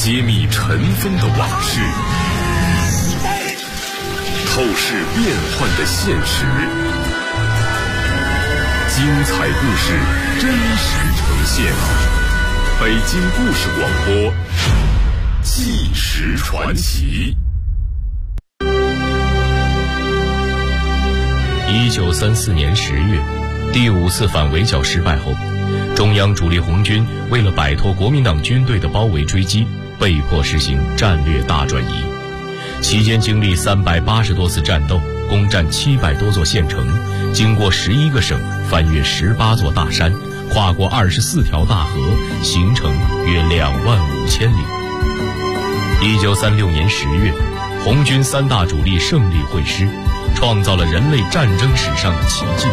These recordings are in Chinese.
揭秘尘封的往事，透视变幻的现实，精彩故事真实呈现。北京故事广播，纪实传奇。 1934年10月，第5次反围剿失败后，中央主力红军为了摆脱国民党军队的包围追击，被迫实行战略大转移。期间经历380多次战斗，攻占700多座县城，经过11个省，翻越18座大山，跨过24条大河，行程约25000里。1936年10月，红军3大主力胜利会师，创造了人类战争史上的奇迹，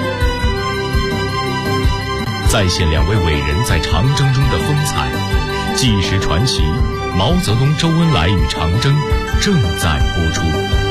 再现2位伟人在长征中的风采。纪实传奇，毛泽东、周恩来与长征正在播出。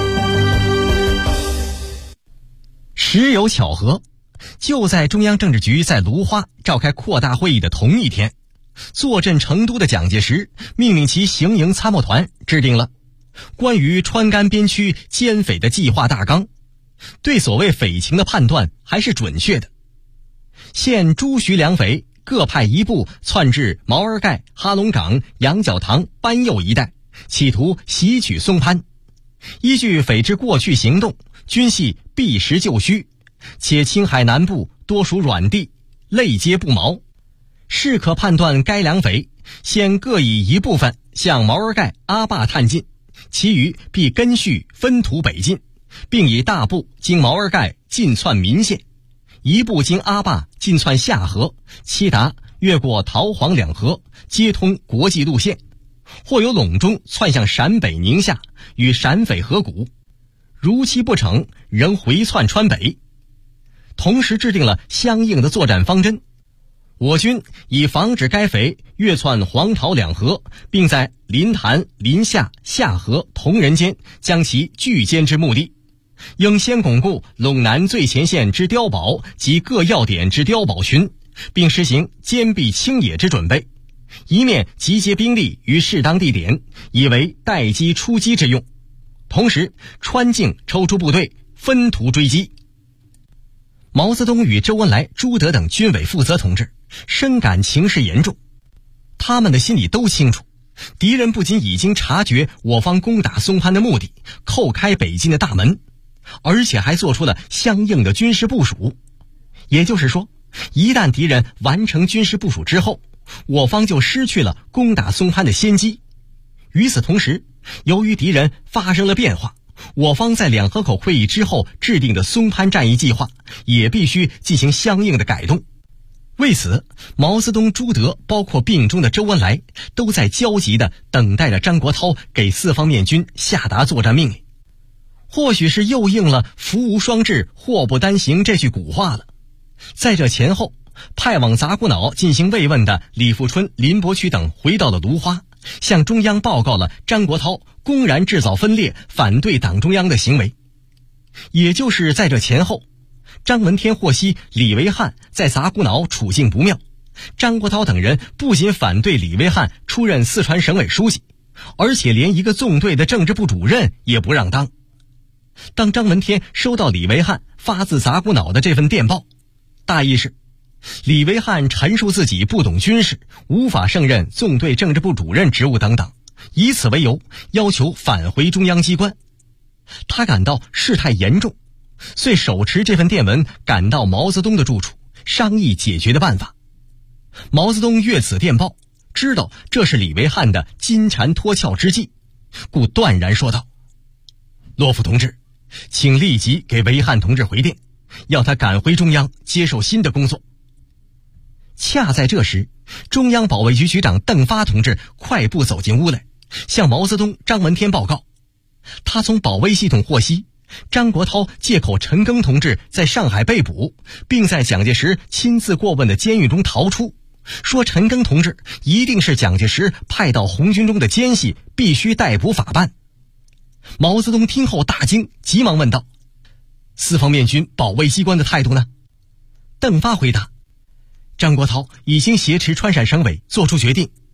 实有巧合，就在中央政治局在芦花召开扩大会议的同一天，坐镇成都的蒋介石命令其行营参谋团制定了关于川赣边区歼匪的计划大纲，对所谓匪情的判断还是准确的。现朱徐两匪各派一部窜至毛尔盖、哈龙岗、羊角塘、班右一带，企图袭取松潘。依据匪之过去行动，均系避实就虚，且青海南部多属软地，类皆不毛，是可判断该两匪现各以一部分向毛尔盖、阿坝探进，其余必根续分途北进，并以大部经毛尔盖进窜岷县，一部经阿坝进窜下河，其达越过桃黄两河，接通国际路线，或由陇中窜向陕北宁夏，与陕匪合股，如期不成，仍回窜川北。同时制定了相应的作战方针。我军以防止该匪越窜黄桃两河，并在临潭、临夏、下河、同仁间将其拒歼之目的，应先巩固陇南最前线之碉堡及各要点之碉堡群，并实行坚壁清野之准备，一面集结兵力于适当地点，以为待机出击之用。同时川境抽出部队，分途追击。毛泽东与周恩来、朱德等军委负责同志深感情势严重，他们的心里都清楚，敌人不仅已经察觉我方攻打松潘的目的，叩开北进的大门，而且还做出了相应的军事部署。也就是说，一旦敌人完成军事部署之后，我方就失去了攻打松潘的先机。与此同时，由于敌人发生了变化，我方在两河口会议之后制定的松潘战役计划也必须进行相应的改动。为此，毛泽东、朱德包括病中的周恩来都在焦急地等待着张国焘给四方面军下达作战命令。或许是又应了福无双至，祸不单行这句古话了。在这前后，派往杂谷岛进行慰问的李富春、林伯渠等回到了芦花，向中央报告了张国焘公然制造分裂、反对党中央的行为。也就是在这前后，张闻天获悉李维汉在杂谷岛处境不妙，张国焘等人不仅反对李维汉出任四川省委书记，而且连一个纵队的政治部主任也不让当。当张闻天收到李维汉发自杂谷岛的这份电报，大意是李维汉陈述自己不懂军事，无法胜任纵队政治部主任职务等等，以此为由要求返回中央机关。他感到事态严重，遂手持这份电文赶到毛泽东的住处，商议解决的办法。毛泽东阅此电报，知道这是李维汉的金蝉脱壳之计，故断然说道：骆甫同志，请立即给维汉同志回电，要他赶回中央接受新的工作。恰在这时，中央保卫局局长邓发同志快步走进屋来，向毛泽东、张闻天报告，他从保卫系统获悉，张国焘借口陈赓同志在上海被捕，并在蒋介石亲自过问的监狱中逃出，说陈赓同志一定是蒋介石派到红军中的奸细，必须逮捕法办。毛泽东听后大惊，急忙问道：四方面军保卫机关的态度呢？邓发回答：张国焘已经挟持川陕省委做出决定，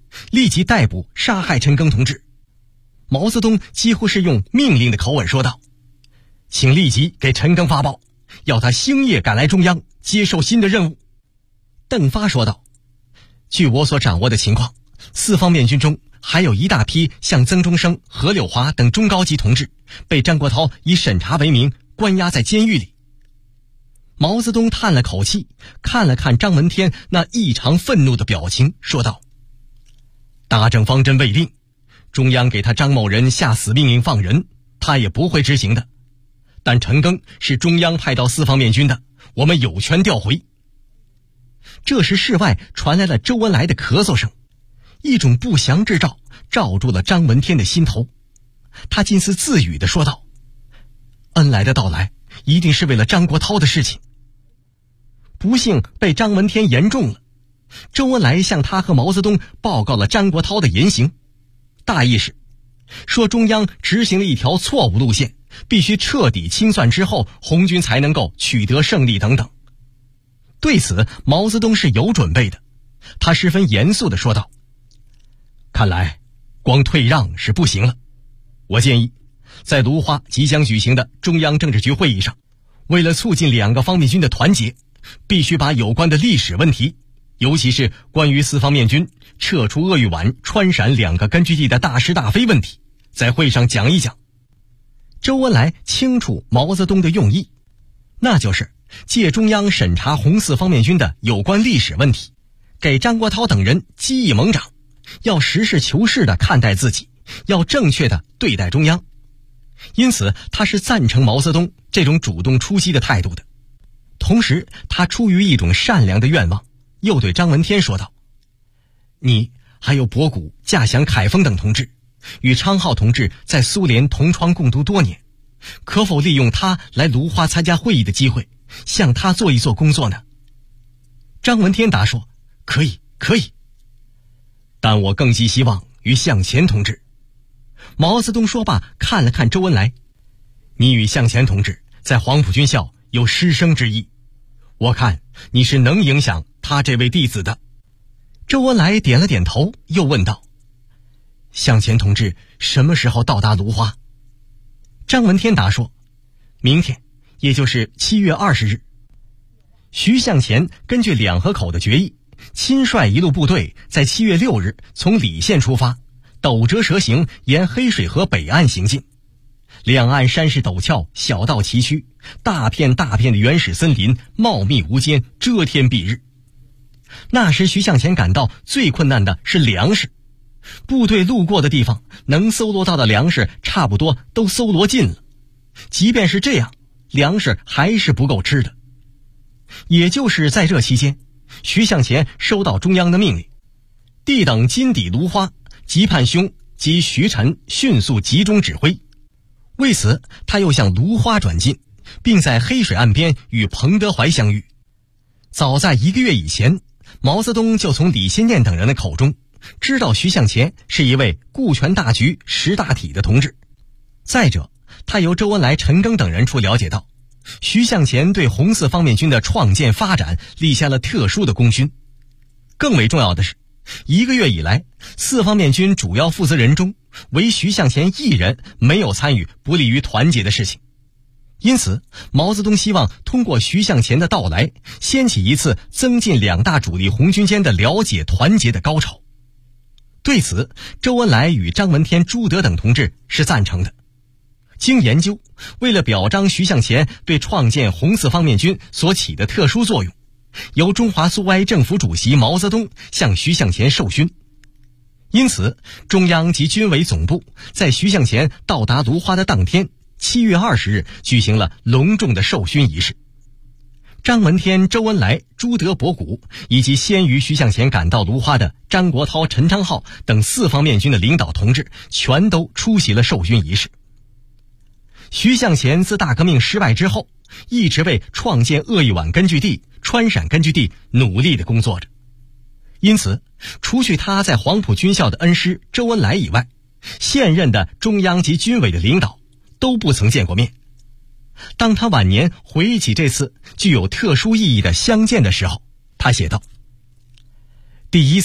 立即逮捕杀害陈赓同志。毛泽东几乎是用命令的口吻说道：请立即给陈赓发报，要他星夜赶来中央接受新的任务。邓发说道：据我所掌握的情况，四方面军中还有一大批像曾中生、何柳华等中高级同志被张国焘以审查为名关押在监狱里。毛泽东叹了口气，看了看张闻天那异常愤怒的表情，说道：大政方针未定，中央给他张某人下死命令放人，他也不会执行的。但陈赓是中央派到四方面军的，我们有权调回。这时室外传来了周恩来的咳嗽声，一种不祥之兆罩住了张闻天的心头。他近似自语地说道：恩来的到来一定是为了张国焘的事情。不幸被张闻天言中了，周恩来向他和毛泽东报告了张国焘的言行，大意是说中央执行了一条错误路线，必须彻底清算之后，红军才能够取得胜利等等。对此毛泽东是有准备的，他十分严肃地说道：看来光退让是不行了，我建议在芦花即将举行的中央政治局会议上，为了促进两个方面军的团结，必须把有关的历史问题，尤其是关于四方面军撤出鄂豫皖、川陕两个根据地的大是大非问题，在会上讲一讲。周恩来清楚毛泽东的用意，那就是借中央审查红四方面军的有关历史问题，给张国焘等人激义猛长，要实事求是地看待自己，要正确地对待中央。因此他是赞成毛泽东这种主动出击的态度的。同时他出于一种善良的愿望，又对张闻天说道：你还有博古、稼祥、凯丰等同志，与昌浩同志在苏联同窗共读多年，可否利用他来芦花参加会议的机会，向他做一做工作呢？张闻天答说：可以，可以。但我更寄希望于向前同志。毛泽东说罢，看了看周恩来：你与向前同志在黄埔军校有师生之谊，我看你是能影响他这位弟子的。周恩来点了点头，又问道：向前同志什么时候到达芦花？张闻天答说：明天，也就是7月20日。徐向前根据两河口的决议，亲率一路部队在7月6日从礼县出发，斗折蛇行，沿黑水河北岸行进。两岸山势陡峭，小道崎岖，大片大片的原始森林茂密无间，遮天蔽日。那时徐向前感到最困难的是粮食，部队路过的地方能搜罗到的粮食差不多都搜罗尽了，即便是这样，粮食还是不够吃的。也就是在这期间，徐向前收到中央的命令，地等金抵芦花，急盼兄及徐晨迅速集中指挥。为此他又向芦花转进，并在黑水岸边与彭德怀相遇。早在1个月以前，毛泽东就从李先念等人的口中知道徐向前是一位顾全大局、识大体的同志。再者，他由周恩来、陈赓等人处了解到，徐向前对红四方面军的创建发展立下了特殊的功勋。更为重要的是，1个月以来，四方面军主要负责人中，唯徐向前一人没有参与不利于团结的事情。因此毛泽东希望通过徐向前的到来，掀起一次增进两大主力红军间的了解团结的高潮。对此周恩来与张闻天、朱德等同志是赞成的。经研究，为了表彰徐向前对创建红四方面军所起的特殊作用，由中华苏维埃政府主席毛泽东向徐向前授勋。因此中央及军委总部在徐向前到达芦花的当天7月20日举行了隆重的授勋仪式。张闻天、周恩来、朱德、博古以及先于徐向前赶到芦花的张国焘、陈昌浩等四方面军的领导同志全都出席了授勋仪式。徐向前自大革命失败之后，一直为创建鄂豫皖根据地、川陕根据地努力地工作着。因此除去他在黄埔军校的恩师周恩来以外，现任的中央及军委的领导都不曾见过面。当他晚年回忆起这次具有特殊意义的相见的时候，他写道：第一次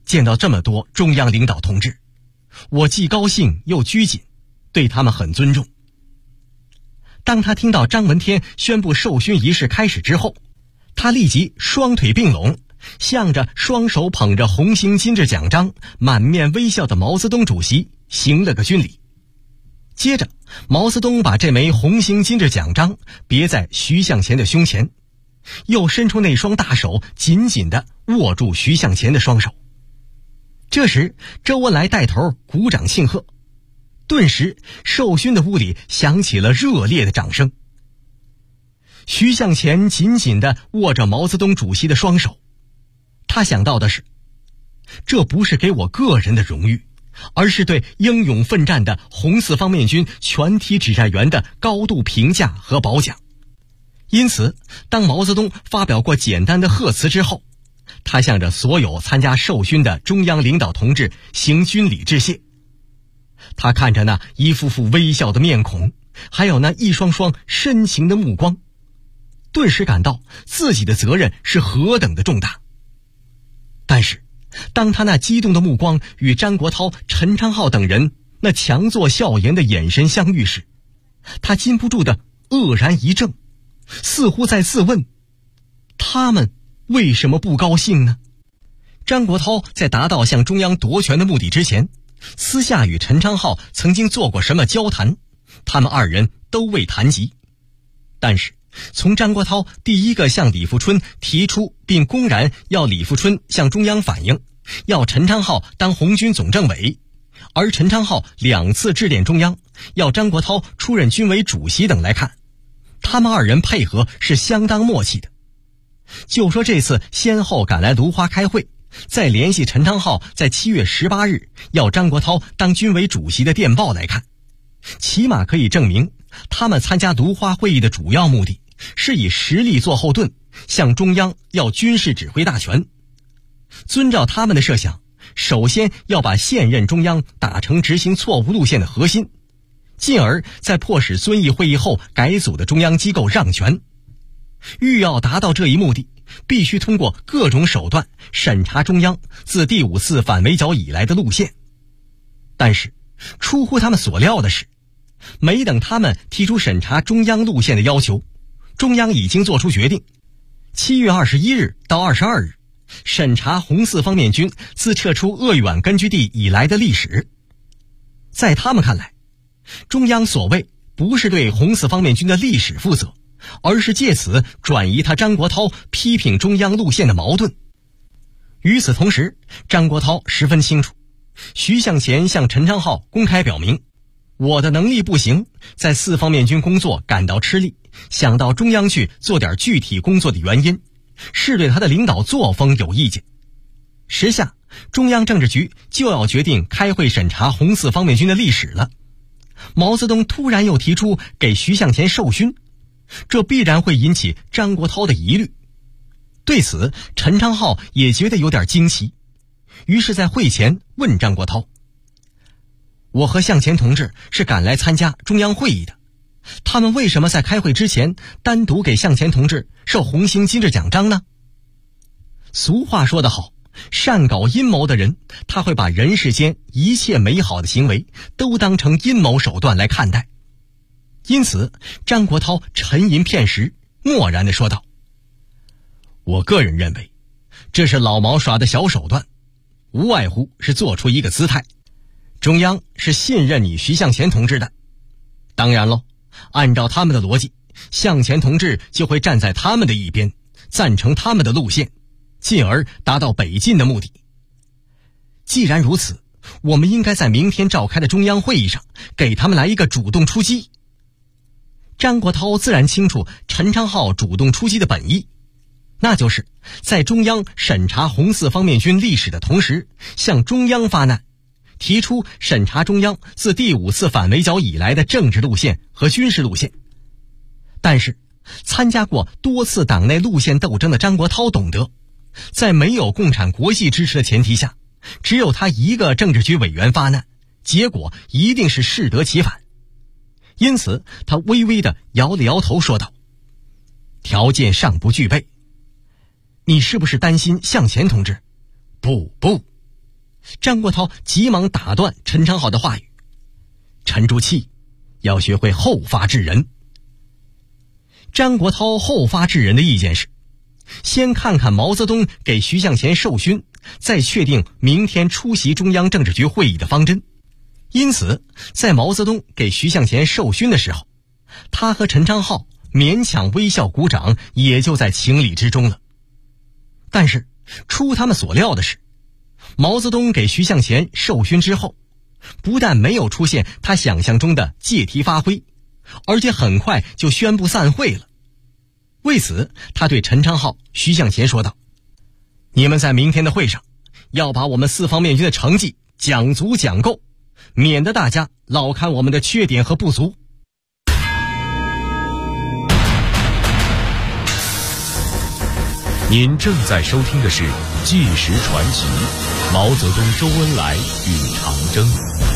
见到这么多中央领导同志，我既高兴又拘谨，对他们很尊重。当他听到张闻天宣布授勋仪式开始之后，他立即双腿并拢，向着双手捧着红星金质奖章、满面微笑的毛泽东主席行了个军礼。接着，毛泽东把这枚红星金质奖章别在徐向前的胸前，又伸出那双大手，紧紧地握住徐向前的双手。这时，周恩来带头鼓掌庆贺，顿时授勋的屋里响起了热烈的掌声。徐向前紧紧地握着毛泽东主席的双手，他想到的是，这不是给我个人的荣誉，而是对英勇奋战的红四方面军全体指战员的高度评价和褒奖。因此，当毛泽东发表过简单的贺词之后，他向着所有参加授勋的中央领导同志行军礼致谢。他看着那一副副微笑的面孔，还有那一双双深情的目光，顿时感到自己的责任是何等的重大。但是，当他那激动的目光与张国焘、陈昌浩等人那强作笑颜的眼神相遇时，他禁不住的愕然一怔，似乎在自问，他们为什么不高兴呢？张国焘在达到向中央夺权的目的之前，私下与陈昌浩曾经做过什么交谈，他们二人都未谈及。但是从张国焘第一个向李富春提出并公然要李富春向中央反映，要陈昌浩当红军总政委，而陈昌浩2次致电中央，要张国焘出任军委主席等来看，他们二人配合是相当默契的。就说这次先后赶来芦花开会，再联系陈昌浩在7月18日要张国焘当军委主席的电报来看，起码可以证明他们参加芦花会议的主要目的是以实力做后盾，向中央要军事指挥大权。遵照他们的设想，首先要把现任中央打成执行错误路线的核心，进而在迫使遵义会议后改组的中央机构让权。欲要达到这一目的，必须通过各种手段审查中央自第5次反围剿以来的路线。但是出乎他们所料的是，没等他们提出审查中央路线的要求，中央已经做出决定，7月21日到22日审查红四方面军自撤出鄂豫皖根据地以来的历史。在他们看来，中央所谓不是对红四方面军的历史负责，而是借此转移他张国焘批评中央路线的矛盾。与此同时，张国焘十分清楚，徐向前向陈昌浩公开表明，我的能力不行，在四方面军工作感到吃力，想到中央去做点具体工作的原因，是对他的领导作风有意见。时下中央政治局就要决定开会审查红四方面军的历史了，毛泽东突然又提出给徐向前授勋，这必然会引起张国焘的疑虑。对此，陈昌浩也觉得有点惊奇，于是在会前问张国焘，我和向前同志是赶来参加中央会议的，他们为什么在开会之前单独给向前同志授红星金质奖章呢？俗话说得好，善搞阴谋的人，他会把人世间一切美好的行为都当成阴谋手段来看待。因此，张国焘沉吟片时，默然地说道，我个人认为，这是老毛耍的小手段，无外乎是做出一个姿态，中央是信任你徐向前同志的。当然喽，按照他们的逻辑，向前同志就会站在他们的一边，赞成他们的路线，进而达到北进的目的。既然如此，我们应该在明天召开的中央会议上给他们来一个主动出击。张国焘自然清楚陈昌浩主动出击的本意，那就是在中央审查红四方面军历史的同时，向中央发难，提出审查中央自第5次反围剿以来的政治路线和军事路线。但是参加过多次党内路线斗争的张国焘懂得，在没有共产国际支持的前提下，只有他一个政治局委员发难，结果一定是适得其反。因此他微微地摇了摇头说道，条件尚不具备。你是不是担心向前同志？不， 张国焘急忙打断陈昌浩的话语：“沉住气，要学会后发制人。”张国焘后发制人的意见是，先看看毛泽东给徐向前授勋，再确定明天出席中央政治局会议的方针。因此，在毛泽东给徐向前授勋的时候，他和陈昌浩勉强微笑鼓掌，也就在情理之中了。但是出他们所料的是，毛泽东给徐向前授勋之后，不但没有出现他想象中的借题发挥，而且很快就宣布散会了。为此，他对陈昌浩、徐向前说道：“你们在明天的会上要把我们四方面军的成绩讲足讲够，免得大家老看我们的缺点和不足。” 您正在收听的是《纪实传奇》，毛泽东、周恩来与长征。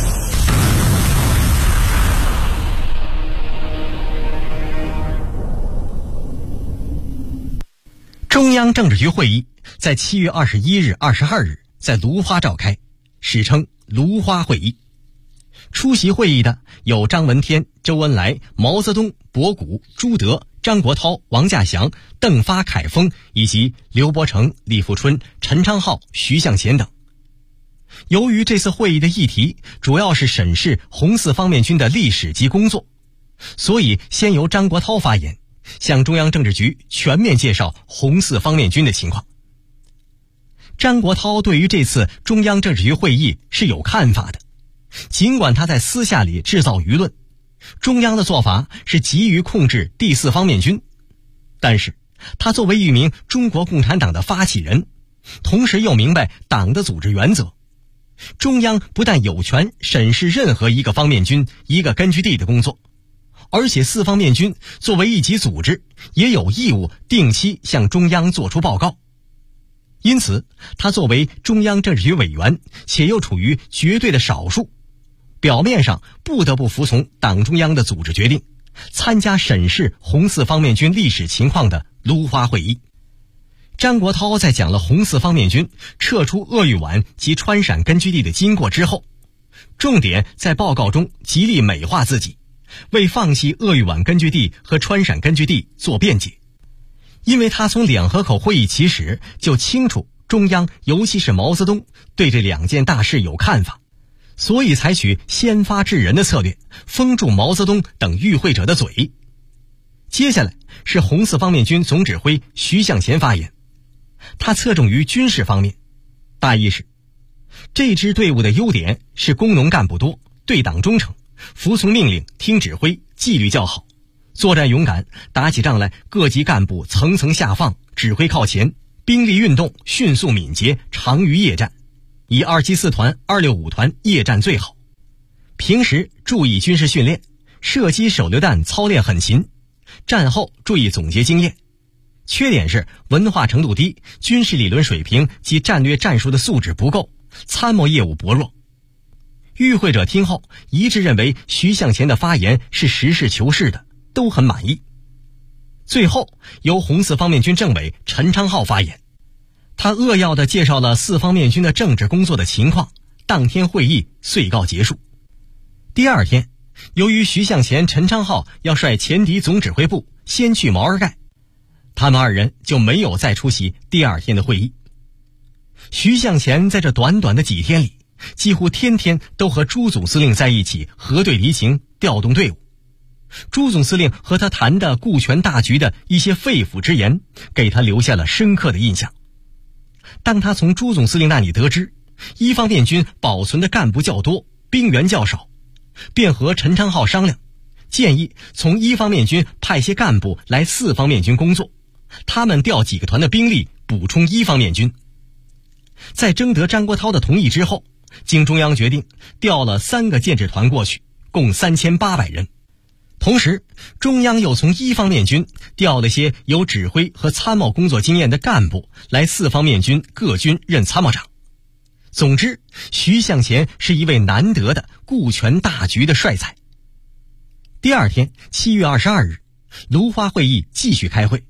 中央政治局会议在7月21日、22日在芦花召开，史称芦花会议。出席会议的有张闻天、周恩来、毛泽东、博古、朱德、张国焘、王稼祥、邓发、凯丰以及刘伯承、李富春、陈昌浩、徐向前等。由于这次会议的议题主要是审视红四方面军的历史及工作，所以先由张国焘发言，向中央政治局全面介绍红四方面军的情况。张国焘对于这次中央政治局会议是有看法的，尽管他在私下里制造舆论，中央的做法是急于控制第四方面军，但是他作为一名中国共产党的发起人，同时又明白党的组织原则，中央不但有权审视任何一个方面军、一个根据地的工作，而且四方面军作为一级组织，也有义务定期向中央作出报告。因此，他作为中央政治局委员，且又处于绝对的少数，表面上不得不服从党中央的组织决定，参加审视红四方面军历史情况的芦花会议。张国焘在讲了红四方面军撤出鄂豫皖及川陕根据地的经过之后，重点在报告中极力美化自己，为放弃鄂豫皖根据地和川陕根据地做辩解。因为他从两河口会议起始就清楚中央尤其是毛泽东对这两件大事有看法，所以采取先发制人的策略，封住毛泽东等与会者的嘴。接下来是红四方面军总指挥徐向前发言，他侧重于军事方面，大意是这支队伍的优点是工农干部多，对党忠诚，服从命令，听指挥，纪律较好，作战勇敢，打起仗来各级干部层层下放，指挥靠前，兵力运动迅速敏捷，长于夜战，以274团、265团夜战最好。平时注意军事训练，射击手榴弹操练很勤，战后注意总结经验。缺点是文化程度低，军事理论水平及战略战术的素质不够，参谋业务薄弱。与会者听后一致认为徐向前的发言是实事求是的，都很满意。最后由红四方面军政委陈昌浩发言，他扼要地介绍了四方面军的政治工作的情况，当天会议遂告结束。第二天，由于徐向前、陈昌浩要率前敌总指挥部先去毛尔盖，他们二人就没有再出席第二天的会议。徐向前在这短短的几天里，几乎天天都和朱总司令在一起核对敌情，调动队伍。朱总司令和他谈的顾全大局的一些肺腑之言，给他留下了深刻的印象。当他从朱总司令那里得知一方面军保存的干部较多，兵员较少，便和陈昌浩商量，建议从一方面军派些干部来四方面军工作，他们调几个团的兵力补充一方面军。在征得张国焘的同意之后，经中央决定调了3个建制团过去，共3800人。同时，中央又从一方面军调了些有指挥和参谋工作经验的干部来四方面军各军任参谋长。总之，徐向前是一位难得的顾全大局的帅才。第二天，7月22日，芦花会议继续开会。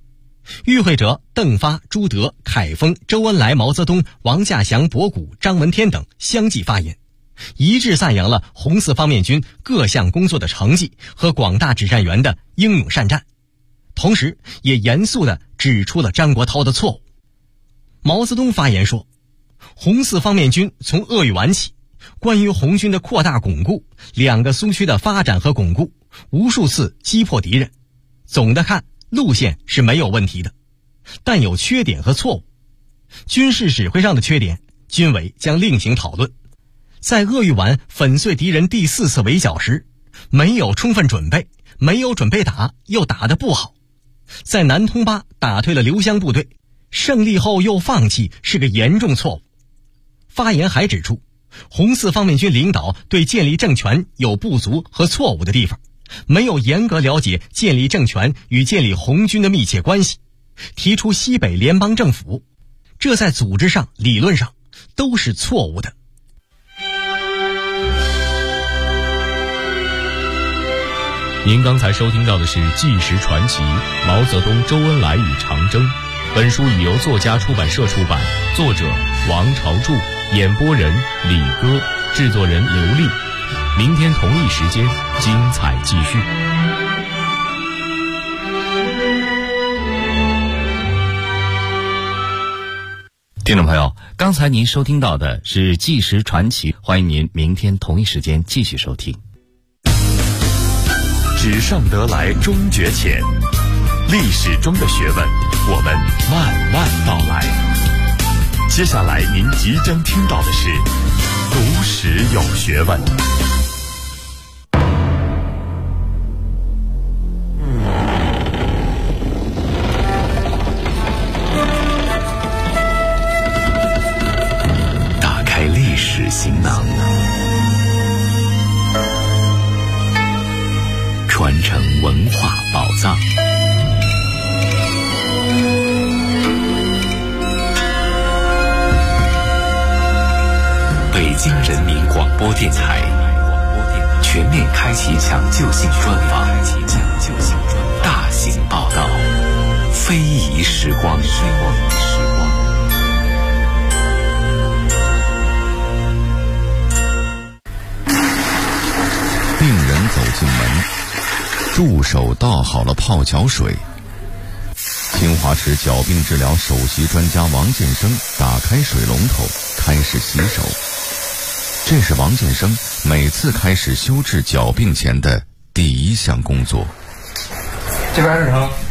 与会者邓发、朱德、凯丰、周恩来、毛泽东、王稼祥、博古、张闻天等相继发言，一致赞扬了红四方面军各项工作的成绩和广大指战员的英勇善战，同时也严肃地指出了张国焘的错误。毛泽东发言说，红四方面军从鄂豫皖起，关于红军的扩大巩固、2个苏区的发展和巩固，无数次击破敌人，总的看路线是没有问题的，但有缺点和错误。军事指挥上的缺点，军委将另行讨论。在鄂豫皖粉碎敌人第4次围剿时，没有充分准备，没有准备打，又打得不好。在南通巴打退了刘湘部队，胜利后又放弃，是个严重错误。发言还指出，红四方面军领导对建立政权有不足和错误的地方，没有严格了解建立政权与建立红军的密切关系，提出西北联邦政府，这在组织上、理论上都是错误的。 您刚才收听到的是《纪实传奇：毛泽东、周恩来与长征》。本书已由作家出版社出版，作者王朝柱，演播人李歌，制作人刘丽。明天同一时间，精彩继续。 听众朋友，刚才您收听到的是《纪实传奇》，欢迎您明天同一时间继续收听。 纸上得来终觉浅，历史中的学问，我们慢慢道来。接下来您即将听到的是读史有学问。打开历史行囊，传承文化宝藏。北京人民广播电台全面开启抢救性专访，大型报道，非遗时光。 病人走进门，助手倒好了泡脚水。清华池脚病治疗首席专家王建生打开水龙头，开始洗手。这是王建生每次开始修治脚病前的第一项工作。 这边是成，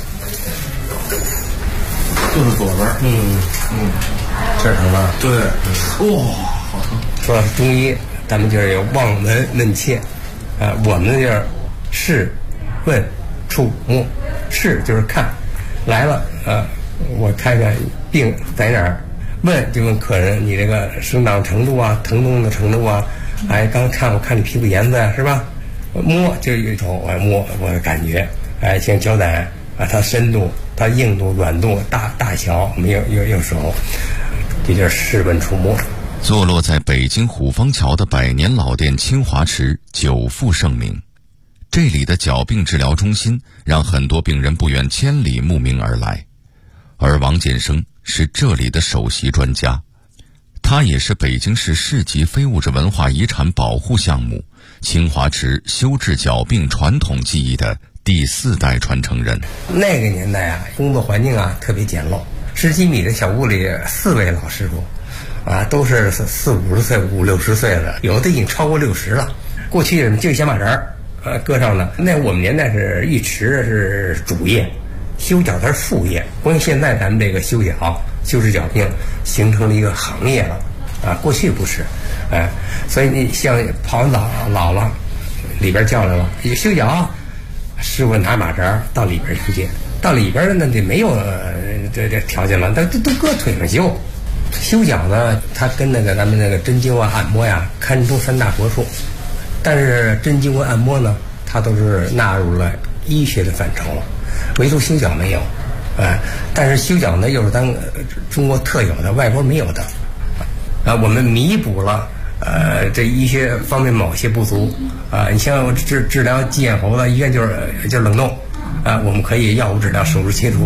就是左边，这成了，对，哇，好疼。说到中医，咱们就是有望闻问切，我们就是视、问、触、摸。视就是看，来了，我看看病在哪儿。问就问客人，你这个生长程度啊，疼痛的程度啊，刚看我看你皮肤颜色呀，是吧？摸就有一种我摸我的感觉，像脚胆啊，它深度、它硬度、软度、大小，没有手，这就是视问触摸。 坐落在北京虎坊桥的百年老店清华池久负盛名，这里的脚病治疗中心让很多病人不远千里慕名而来，而王建生是这里的首席专家，他也是北京市市级非物质文化遗产保护项目清华池修治脚病传统技艺的第4代传承人。 那个年代啊，工作环境啊特别简陋，10几米的小屋里4位老师傅，都是40、50岁、50、60岁的，有的已经超过60了。过去就一小马扎搁上的，那我们年代是浴池是主业，修脚它是副业。关于现在咱们这个修脚、修治脚病形成了一个行业了，过去不是，所以你像泡完澡老了，里边叫来了，修脚，师傅拿马扎到里边去，到里边呢就没有这条件了，都搁腿上修。修脚呢，它跟咱们那个针灸啊、按摩呀，堪称3大国术。但是针灸和按摩呢，它都是纳入了医学的范畴了，唯独修脚没有。但是修脚呢，又是咱中国特有的，外国没有的。我们弥补了这医学方面某些不足。你像我治疗鸡眼喉的，一个就是冷冻。我们可以药物治疗、手术切除，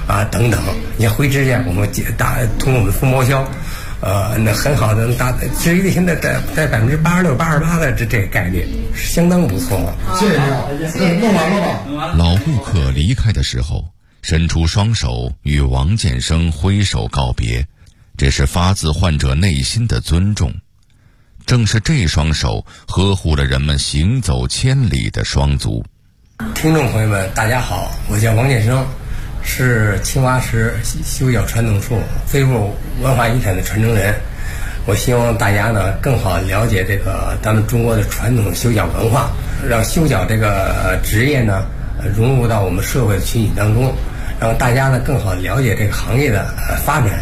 等等。你像灰指甲，我们通过我们蜂毛胶，那很好的治愈率现在在86%、88%的这个概率是相当不错了。 谢谢，弄完了吧？ 老顾客离开的时候，伸出双手与王建生挥手告别，这是发自患者内心的尊重。正是这双手呵护了人们行走千里的双足。 听众朋友们，大家好，我叫王建生，是青花石修脚传统术非物文化遗产的传承人。我希望大家呢更好了解这个咱们中国的传统修脚文化，让修脚这个职业呢融入到我们社会的群体当中，让大家呢更好了解这个行业的发展。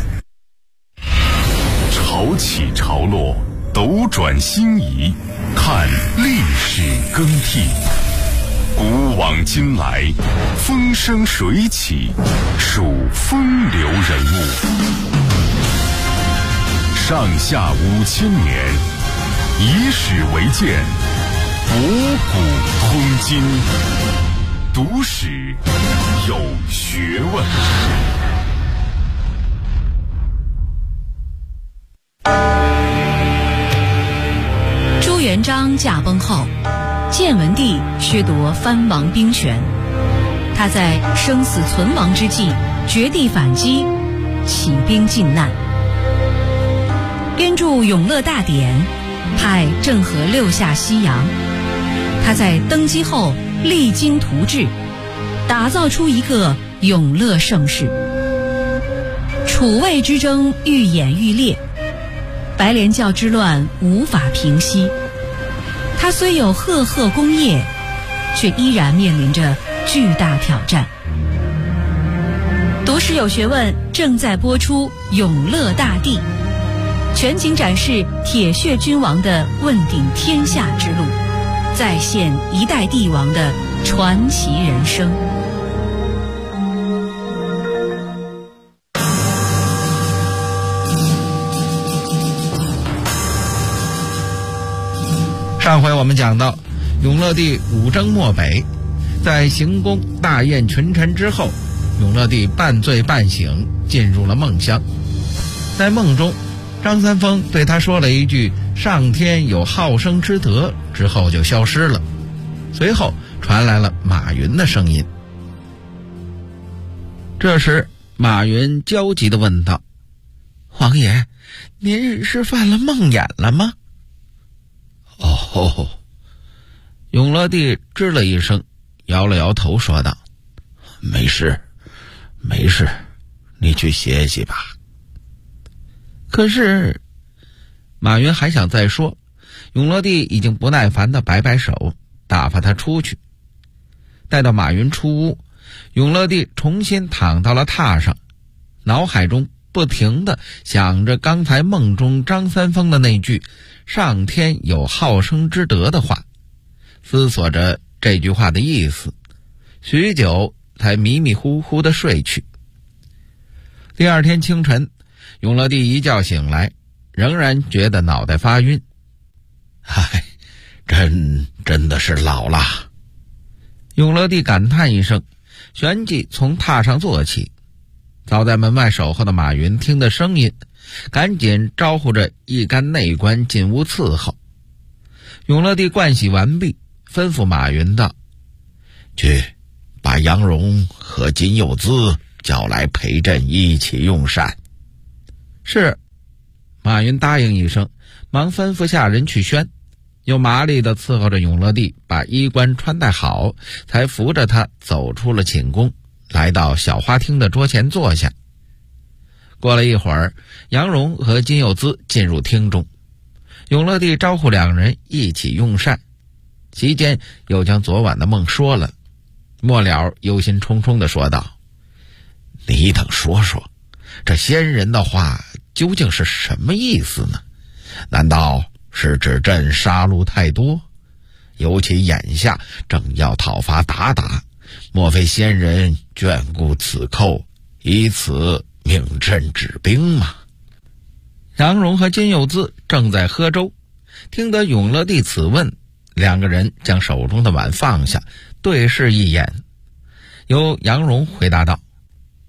潮起潮落，斗转星移，看历史更替，古往今来，风生水起，数风流人物。上下5000年，以史为鉴，博古通今，读史有学问。 朱元璋驾崩后，建文帝削夺藩王兵权，他在生死存亡之际绝地反击，起兵靖难，编著《永乐大典》，派郑和6下西洋。他在登基后励精图治，打造出一个永乐盛世。楚魏之争愈演愈烈，白莲教之乱无法平息。他虽有赫赫功业，却依然面临着巨大挑战。读史有学问正在播出《永乐大帝》，全景展示铁血君王的问鼎天下之路，再现一代帝王的传奇人生。 上回我们讲到，永乐帝五征漠北，在行宫大宴群臣之后，永乐帝半醉半醒，进入了梦乡。在梦中，张三丰对他说了一句“上天有好生之德”之后就消失了。随后传来了马云的声音。这时马云焦急地问道：“王爷，您是犯了梦魇了吗？”哦，永乐帝吱了一声，摇了摇头说道：“没事，你去歇息吧。”可是马云还想再说，永乐帝已经不耐烦地摆摆手，打发他出去。待到马云出屋，永乐帝重新躺到了榻上，脑海中不停地想着刚才梦中张三丰的那句“上天有好生之德”的话，思索着这句话的意思，许久才迷迷糊糊地睡去。第二天清晨，永乐帝一觉醒来，仍然觉得脑袋发晕。唉，真的是老了。永乐帝感叹一声，旋即从榻上坐起。早在门外守候的马云听得声音，赶紧招呼着一干内官进屋伺候。永乐帝盥洗完毕，吩咐马云道：“去把杨荣和金幼滋叫来陪朕一起用膳。”是。马云答应一声，忙吩咐下人去宣，又麻利地伺候着永乐帝把衣冠穿戴好，才扶着他走出了寝宫，来到小花厅的桌前坐下。过了一会儿，杨荣和金幼滋进入厅中，永乐帝招呼两人一起用膳，期间又将昨晚的梦说了。末了忧心忡忡地说道：“你等说说，这仙人的话究竟是什么意思呢？难道是指朕杀戮太多？尤其眼下正要讨伐鞑靼，莫非仙人眷顾此寇，以此命朕止兵吗？”杨荣和金幼滋正在喝粥，听得永乐帝此问，两个人将手中的碗放下，对视一眼。由杨荣回答道：“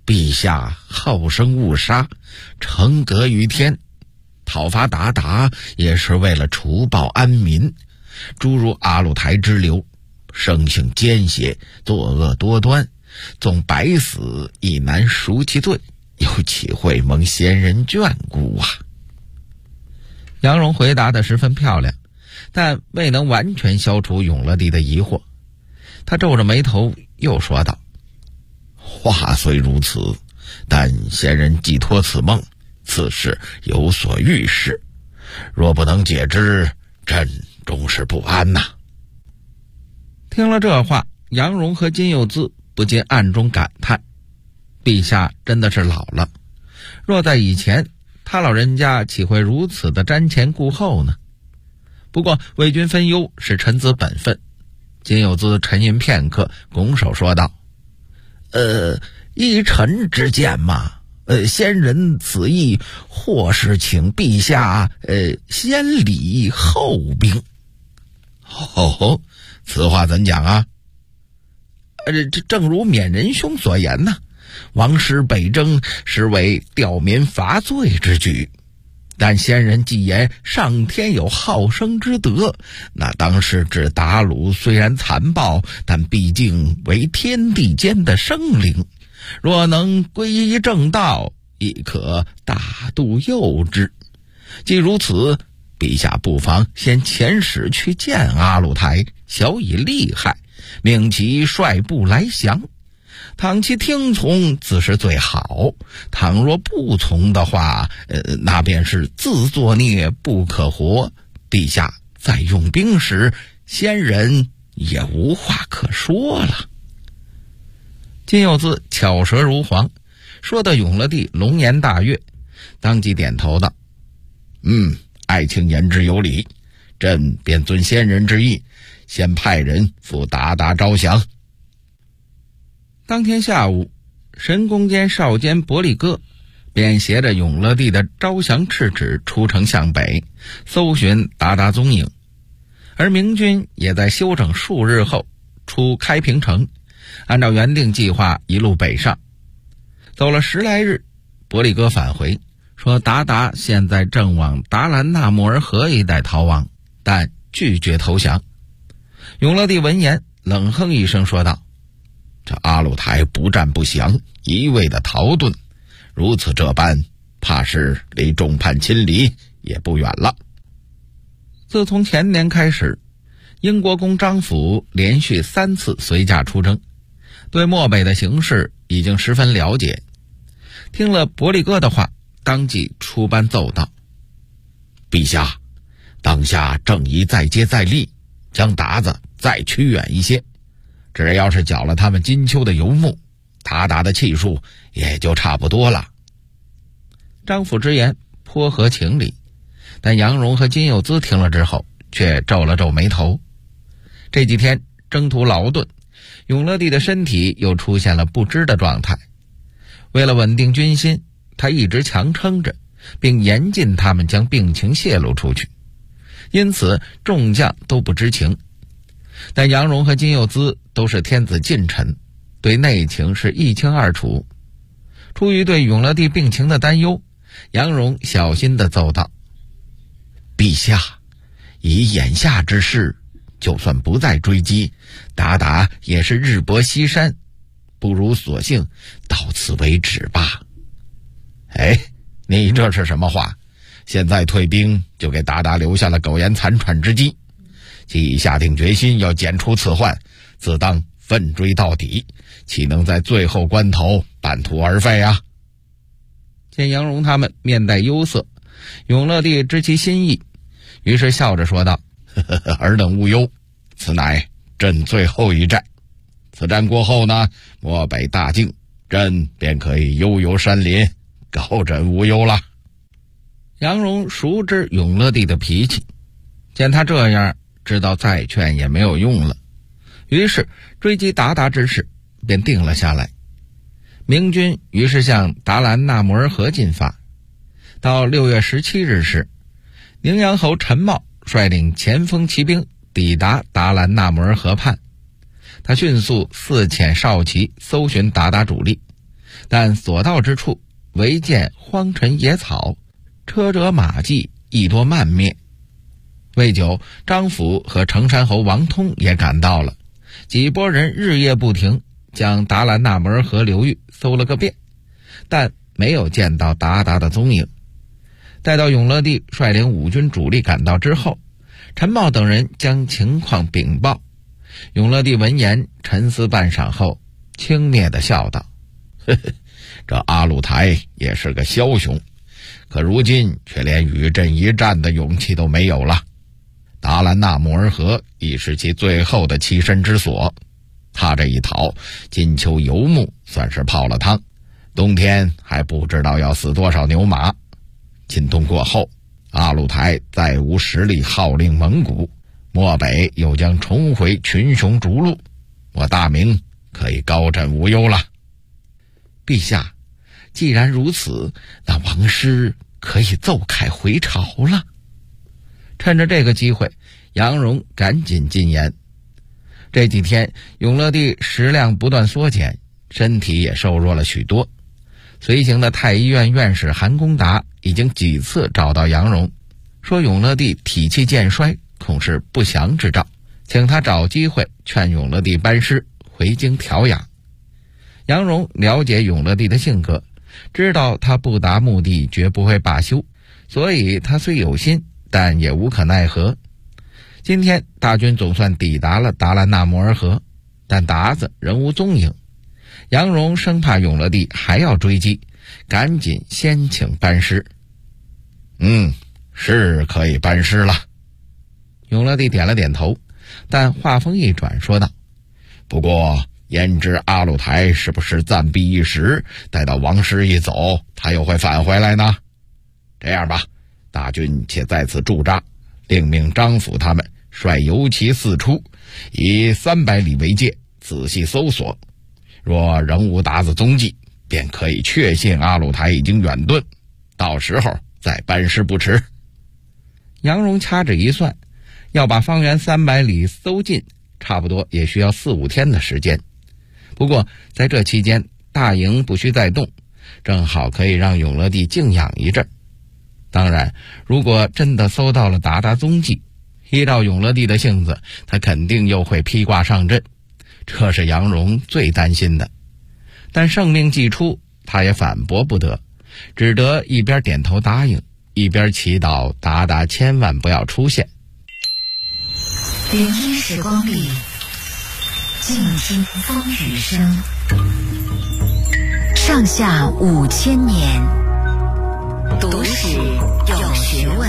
陛下好生误杀，承德于天，讨伐鞑靼也是为了除暴安民。诸如阿鲁台之流，生性奸邪，作恶多端，纵百死亦难赎其罪，又岂会蒙先人眷顾啊？杨荣回答得十分漂亮，但未能完全消除永乐帝的疑惑。他皱着眉头又说道：话虽如此，但先人寄托此梦，此事有所预示，若不能解之，朕终是不安呐。听了这话，杨荣和金幼滋不禁暗中感叹，陛下真的是老了，若在以前，他老人家岂会如此的瞻前顾后呢？不过为君分忧是臣子本分。金幼滋沉吟片刻，拱手说道：依臣之见嘛，先人此意或是请陛下先礼后兵。哦，此话怎讲啊？这正如勉仁兄所言呢，王师北征实为吊民伐罪之举，但先人既言上天有好生之德，那当是指鞑虏虽然残暴，但毕竟为天地间的生灵，若能皈依正道，亦可大度佑之。既如此，陛下不妨先遣使去见阿鲁台，晓以利害，命其率部来降。倘其听从，自是最好；倘若不从的话，那便是自作孽不可活。陛下在用兵时，先人也无话可说了。金幼滋巧舌如簧，说得永乐帝龙颜大悦，当即点头道：爱卿言之有理，朕便遵先人之意，先派人赴鞑靼招降。当天下午，神宫监少监伯利哥便携着永乐帝的招降敕旨出城向北，搜寻鞑靼踪影。而明军也在休整数日后出开平城，按照原定计划一路北上。走了10来日，伯利哥返回说鞑靼现在正往达兰纳莫尔河一带逃亡，但拒绝投降。永乐帝闻言冷哼一声说道：这阿鲁台不战不降，一味的逃遁，如此这般，怕是离众叛亲离也不远了。自从前年开始，英国公张辅连续3次随驾出征，对漠北的形势已经十分了解。听了伯利哥的话，当即出班奏道：陛下，当下正宜再接再厉，将鞑子再驱远一些，只要是缴了他们金秋的游牧，鞑靼的气数也就差不多了。张辅之言颇合情理，但杨荣和金幼滋听了之后却皱了皱眉头。这几天征途劳顿，永乐帝的身体又出现了不支的状态。为了稳定军心，他一直强撑着，并严禁他们将病情泄露出去，因此众将都不知情。但杨荣和金幼滋都是天子近臣，对内情是一清二楚。出于对永乐帝病情的担忧，杨荣小心地奏道：陛下，以眼下之势，就算不再追击，鞑靼也是日薄西山，不如索性到此为止吧。你这是什么话？现在退兵就给鞑靼留下了苟延残喘之机，既已下定决心要剪除此患，自当奋追到底，岂能在最后关头半途而废啊？见杨荣他们面带忧色，永乐帝知其心意，于是笑着说道：尔等勿忧，此乃朕最后一战，此战过后呢，漠北大境，朕便可以悠游山林，高枕无忧了。杨荣熟知永乐帝的脾气，见他这样，知道再劝也没有用了，于是追击鞑靼之事便定了下来。明军于是向达兰纳摩尔河进发。到6月17日时，宁阳侯陈茂率领前锋骑兵抵达达兰纳摩尔河畔，他迅速4遣少骑搜寻鞑靼主力， 但所到之处唯见荒尘野草，车辙马迹亦多漫灭。未久，张府和成山侯王通也赶到了，几拨人日夜不停，将达兰纳摩尔河流域搜了个遍，但没有见到鞑靼的踪影。待到永乐帝率领5军主力赶到之后，陈茂等人将情况禀报。永乐帝闻言沉思半晌后，轻蔑地笑道：呵呵，这阿鲁台也是个枭雄，可如今却连与朕一战的勇气都没有了。达兰纳摩尔河已是其最后的栖身之所，他这一逃，金秋游牧算是泡了汤，冬天还不知道要死多少牛马。今冬过后，阿鲁台再无实力号令蒙古，漠北又将重回群雄逐鹿，我大明可以高枕无忧了。陛下，既然如此，那王师可以奏凯回朝了。趁着这个机会，杨荣赶紧进言。这几天永乐帝食量不断缩减，身体也瘦弱了许多。随行的太医院院士韩公达已经几次找到杨荣，说永乐帝体气渐衰，恐是不祥之兆，请他找机会劝永乐帝班师回京调养。杨荣了解永乐帝的性格，知道他不达目的绝不会罢休，所以他虽有心，但也无可奈何。今天大军总算抵达了达兰纳摩尔河，但鞑子仍无踪影。杨荣生怕永乐帝还要追击，赶紧先请班师。是可以班师了。永乐帝点了点头，但话锋一转说道：不过焉知阿鲁台是不是暂避一时，待到王师一走，他又会返回来呢？这样吧，大军且在此驻扎，另命张府他们率游骑四出，以300里为界，仔细搜索。若仍无鞑子踪迹，便可以确信阿鲁台已经远遁，到时候再班师不迟。杨荣掐指一算，要把方圆300里搜尽，差不多也需要4-5天的时间。不过在这期间，大营不需再动，正好可以让永乐帝静养一阵。当然，如果真的搜到了鞑靼踪迹，依照永乐帝的性子，他肯定又会披挂上阵，这是杨荣最担心的。但圣命既出，他也反驳不得，只得一边点头答应，一边祈祷鞑靼千万不要出现。 聆听时光里，静听风雨声。上下5000年，读史有学问。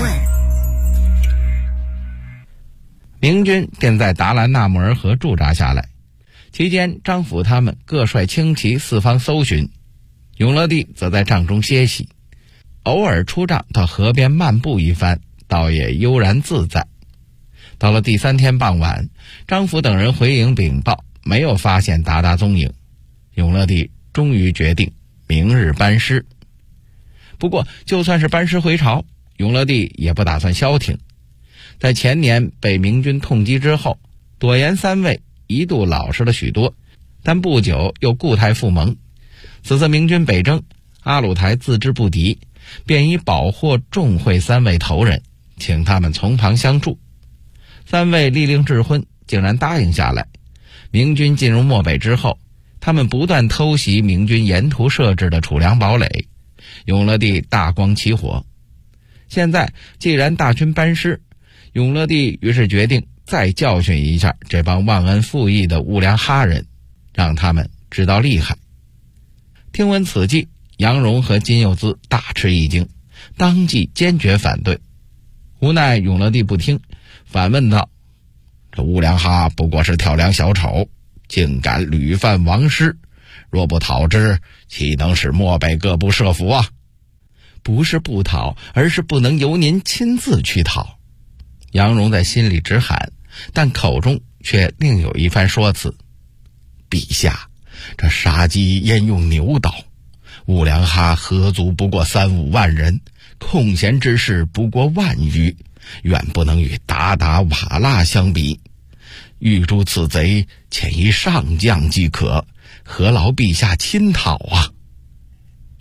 明军便在达兰纳摩尔河驻扎下来，期间张府他们各率轻骑四方搜寻，永乐帝则在帐中歇息，偶尔出帐到河边漫步一番，倒也悠然自在。到了第3天傍晚，张府等人回营禀报，没有发现鞑靼踪影。永乐帝终于决定明日班师。不过就算是班师回朝，永乐帝也不打算消停。在前年被明军痛击之后，朵颜3位一度老实了许多，但不久又故态复萌。此次明军北征，阿鲁台自知不敌，便以保获重会3位头人，请他们从旁相助。3位立令智昏，竟然答应下来。明军进入漠北之后，他们不断偷袭明军沿途设置的储粮堡垒，永乐帝大光起火。现在既然大军班师，永乐帝于是决定再教训一下这帮忘恩负义的兀良哈人，让他们知道厉害。听闻此计，杨荣和金幼滋大吃一惊，当即坚决反对。无奈永乐帝不听，反问道：这兀良哈不过是跳梁小丑，竟敢屡犯王师，若不讨之，岂能使漠北各部设伏啊？不是不讨，而是不能由您亲自去讨。杨荣在心里直喊，但口中却另有一番说辞。陛下，这杀鸡焉用牛刀？兀良哈何足不过3-5万人，空闲之士不过万余，远不能与鞑靼瓦剌相比。欲诛此贼，遣一上将即可，何劳陛下亲讨啊？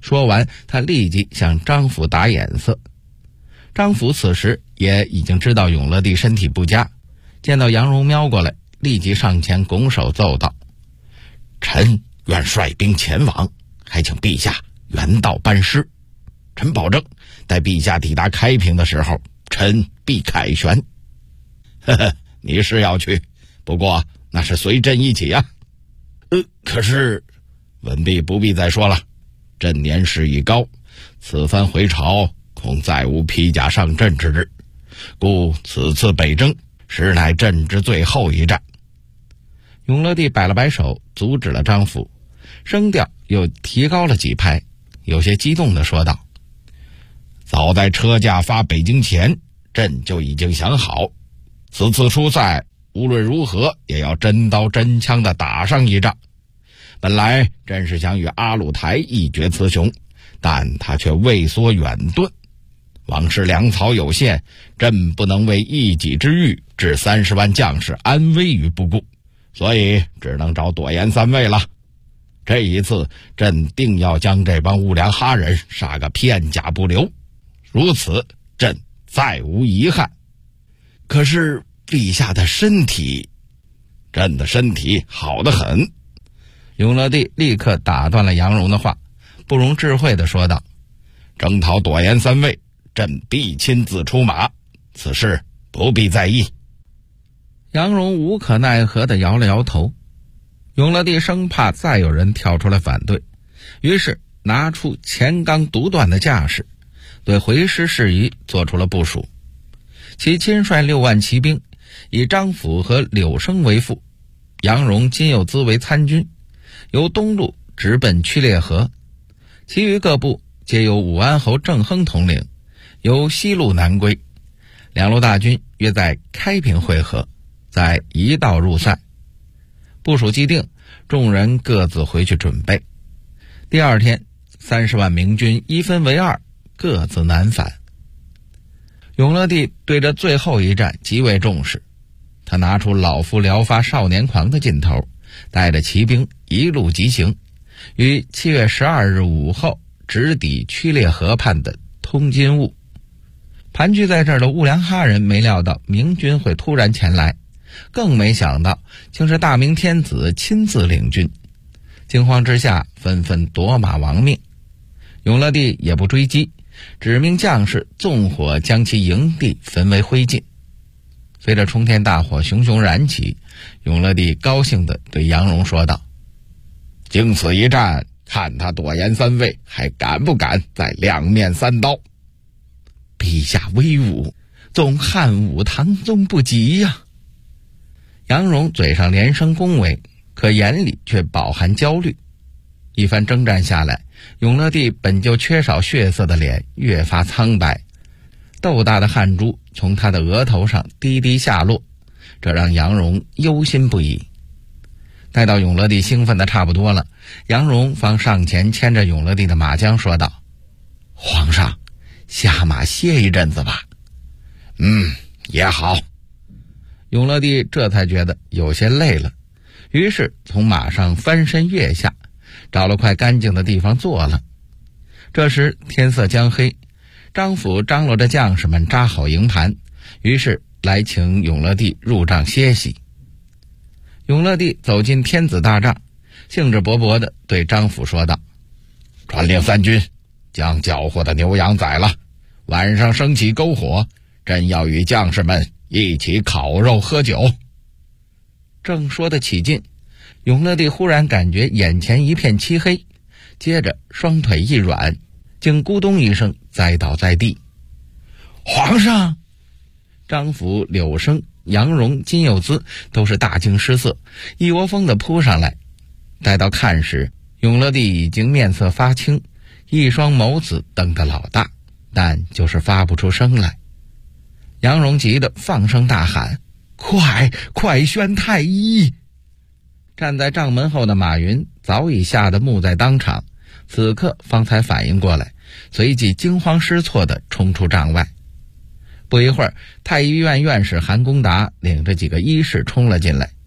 说完，他立即向张府打眼色。张府此时也已经知道永乐帝身体不佳，见到杨荣瞄过来，立即上前拱手奏道：“臣愿率兵前往，还请陛下原道班师。臣保证，待陛下抵达开平的时候，臣必凯旋。”“呵呵，你是要去，不过那是随朕一起啊。”“可是……”“文帝不必再说了，朕年事已高，此番回朝恐再无披甲上阵之日，故此次北征实乃朕之最后一战。”永乐帝摆了摆手，阻止了张府，声调又提高了几拍，有些激动地说道：“早在车驾发北京前，朕就已经想好，此次出塞无论如何也要真刀真枪地打上一仗。本来朕是想与阿鲁台一决雌雄，但他却畏缩远遁。往事粮草有限，朕不能为一己之欲置30万将士安危于不顾，所以只能找朵颜三位了。这一次朕定要将这帮兀良哈人杀个片甲不留，如此朕再无遗憾。可是陛下的身体……”“朕的身体好得很。”永乐帝立刻打断了杨荣的话，不容置喙地说道：“征讨朵颜三位，朕必亲自出马，此事不必在意。”杨荣无可奈何地摇了摇头。永乐帝生怕再有人跳出来反对，于是拿出钱刚独断的架势，对回师事宜做出了部署。其亲率6万骑兵，以张辅和柳生为副，杨荣、金幼滋为参军，由东路直奔曲烈河，其余各部皆由武安侯郑亨统领，由西路南归。两路大军约在开平会合，再一道入塞。部署既定，众人各自回去准备。第二天，30万明军一分为二，各自南返。永乐帝对这最后一战极为重视，他拿出老夫聊发少年狂的劲头，带着骑兵一路急行，于7月12日午后直抵曲烈河畔的通津坞。盘踞在这儿的兀良哈人没料到明军会突然前来，更没想到竟是大明天子亲自领军，惊慌之下纷纷夺马亡命。永乐帝也不追击，指命将士纵火将其营地焚为灰烬。随着冲天大火熊熊燃起，永乐帝高兴地对杨荣说道：“经此一战，看他朵颜三位还敢不敢再两面三刀。”“陛下威武，纵汉武唐宗不及呀！”杨荣嘴上连声恭维，可眼里却饱含焦虑。一番征战下来，永乐帝本就缺少血色的脸越发苍白，豆大的汗珠从他的额头上滴滴下落，这让杨荣忧心不已。待到永乐帝兴奋的差不多了，杨荣方上前牵着永乐帝的马缰说道：“皇上，下马歇一阵子吧。”“也好。”永乐帝这才觉得有些累了，于是从马上翻身跃下，找了块干净的地方坐了。这时天色将黑，张辅张罗着将士们扎好营盘，于是来请永乐帝入帐歇息。永乐帝走进天子大帐，兴致勃勃地对张辅说道：“传令三军，将缴获的牛羊宰了，晚上升起篝火，朕要与将士们一起烤肉喝酒。”正说得起劲，永乐帝忽然感觉眼前一片漆黑，接着双腿一软，竟咕咚一声栽倒在地。“皇上！”张辅、柳生、杨荣、金幼滋都是大惊失色，一窝蜂地扑上来。待到看时，永乐帝已经面色发青，一双眸子瞪得老大，但就是发不出声来。杨荣急得放声大喊：“快宣太医！”站在帐门后的马云早已吓得木在当场，此刻方才反应过来，随即惊慌失措地冲出帐外。不一会儿，太医院院士韩公达领着几个医士冲了进来，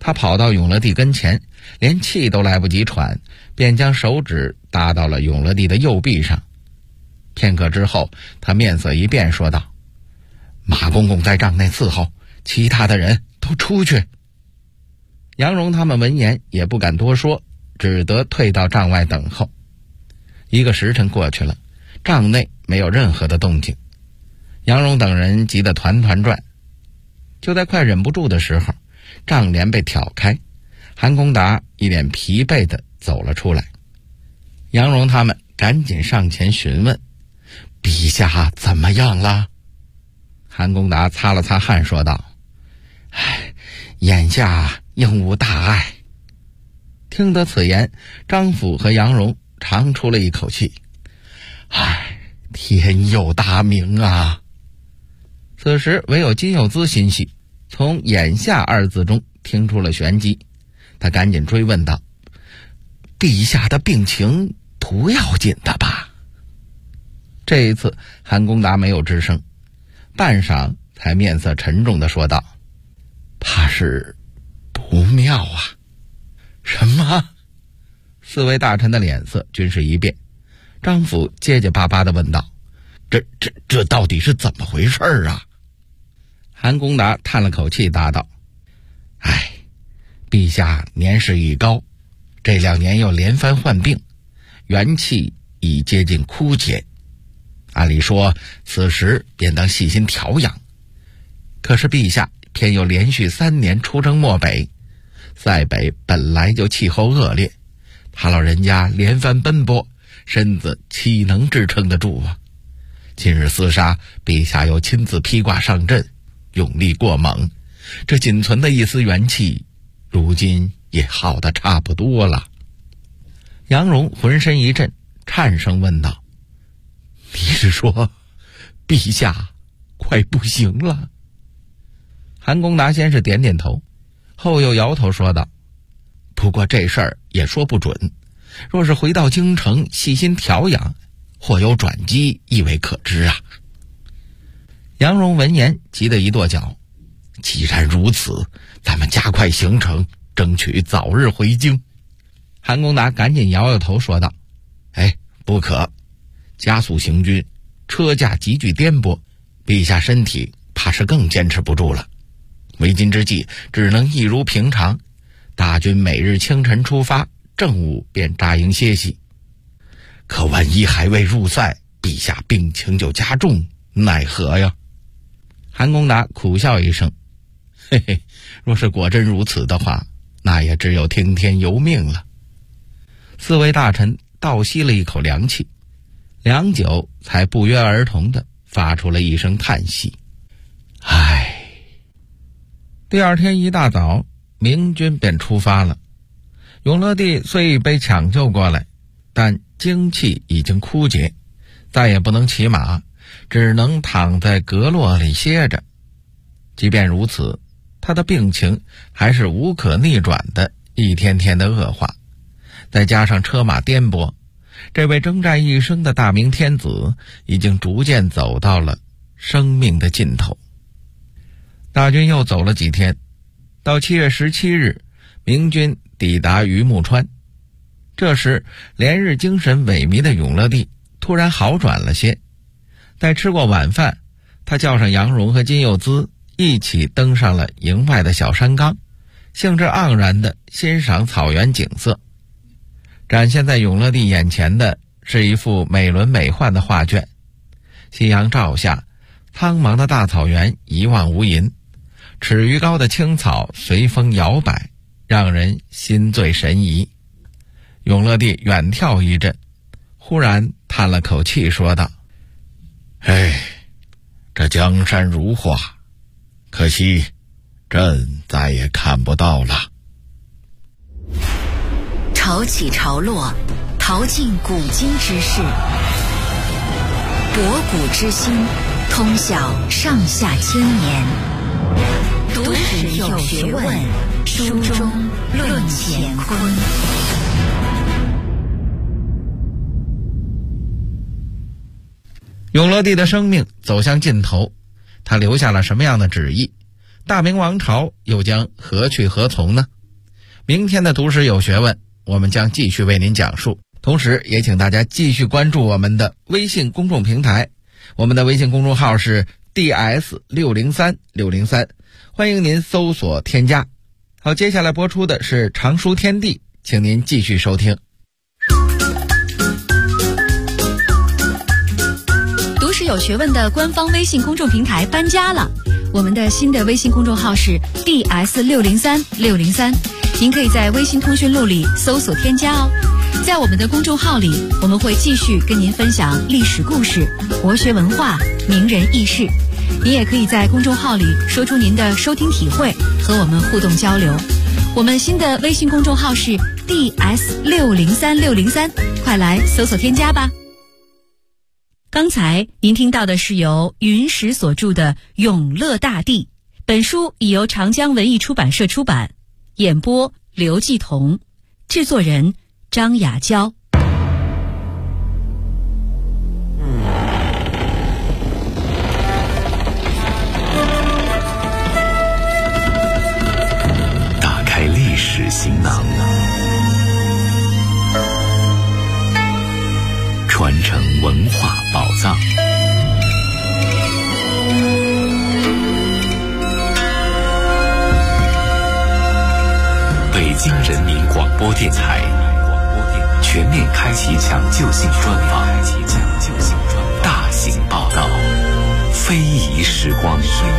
他跑到永乐帝跟前，连气都来不及喘，便将手指搭到了永乐帝的右臂上。片刻之后，他面色一变，说道：“马公公在帐内伺候，其他的人都出去。”杨荣他们闻言也不敢多说，只得退到帐外等候。1个时辰过去了，帐内没有任何的动静，杨荣等人急得团团转。就在快忍不住的时候，帐帘被挑开，韩公达一脸疲惫地走了出来。杨荣他们赶紧上前询问：“陛下怎么样了？”韩公达擦了擦汗说道：“眼下应无大碍。”听得此言，张辅和杨荣长出了一口气：“天佑大明啊！”此时唯有金幼滋心细，从眼下2字中听出了玄机，他赶紧追问道：“陛下的病情不要紧的吧？”这一次韩公达没有吱声，半晌才面色沉重地说道：“怕是不妙啊。”“什么？”4位大臣的脸色均是一变。张辅结结巴巴地问道：“这到底是怎么回事啊？”韩公达叹了口气答道：“陛下年事已高，这2年又连番患病，元气已接近枯竭。按理说此时便当细心调养，可是陛下偏又连续3年出征漠北，塞北本来就气候恶劣，他老人家连番奔波，身子岂能支撑得住啊？今日厮杀，陛下又亲自披挂上阵，用力过猛，这仅存的一丝元气，如今也耗得差不多了。”杨荣浑身一震，颤声问道：“你是说陛下快不行了？”韩公达先是点点头，后又摇头说道：“不过这事儿也说不准，若是回到京城细心调养，或有转机，亦未可知啊。”杨荣闻言急得一跺脚：“既然如此，咱们加快行程，争取早日回京。”韩公达赶紧摇摇头说道：“不可，加速行军，车驾急剧颠簸，陛下身体怕是更坚持不住了。为今之计，只能一如平常，大军每日清晨出发，正午便扎营歇息。可万一还未入塞，陛下病情就加重，奈何呀？”韩公达苦笑一声：“若是果真如此的话，那也只有听天由命了。”4位大臣倒吸了一口凉气，良久才不约而同地发出了一声叹息：“唉。”第2天一大早，明军便出发了。永乐帝虽已被抢救过来，但精气已经枯竭，再也不能骑马，只能躺在阁落里歇着。即便如此，他的病情还是无可逆转的一天天的恶化。再加上车马颠簸，这位征战一生的大明天子已经逐渐走到了生命的尽头。大军又走了几天，到7月17日，明军抵达榆木川。这时连日精神萎靡的永乐帝突然好转了些。待吃过晚饭，他叫上杨荣和金幼滋一起登上了营外的小山岗，兴致盎然地欣赏草原景色。展现在永乐帝眼前的是一幅美轮美奂的画卷，夕阳照下，苍茫的大草原一望无垠，尺余高的青草随风摇摆，让人心醉神怡。永乐帝远眺一阵，忽然叹了口气说道：“这江山如画，可惜朕再也看不到了。” 潮起潮落，淘尽古今之事，博古之今，通晓上下千年。读史有学问，书中论乾坤。 永乐帝的生命走向尽头，他留下了什么样的旨意？ 大明王朝又将何去何从呢？明天的读史有学问，我们将继续为您讲述。同时也请大家继续关注我们的微信公众平台，我们的微信公众号是 DS603603，欢迎您搜索添加。好，接下来播出的是常书天地，请您继续收听。 读史有学问的官方微信公众平台搬家了，我们的新的微信公众号是 DS603603，您可以在微信通讯录里搜索添加哦。在我们的公众号里，我们会继续跟您分享历史故事、国学文化、名人轶事。您也可以在公众号里说出您的收听体会，和我们互动交流。我们新的微信公众号是 DS603603，快来搜索添加吧。刚才您听到的是由云石所著的《永乐大帝》，本书已由长江文艺出版社出版，演播刘继彤，制作人张雅娇。 打开历史行囊，传承文化宝藏。北京人民广播电台全面开启抢救性专访，大型报道，非遗时光。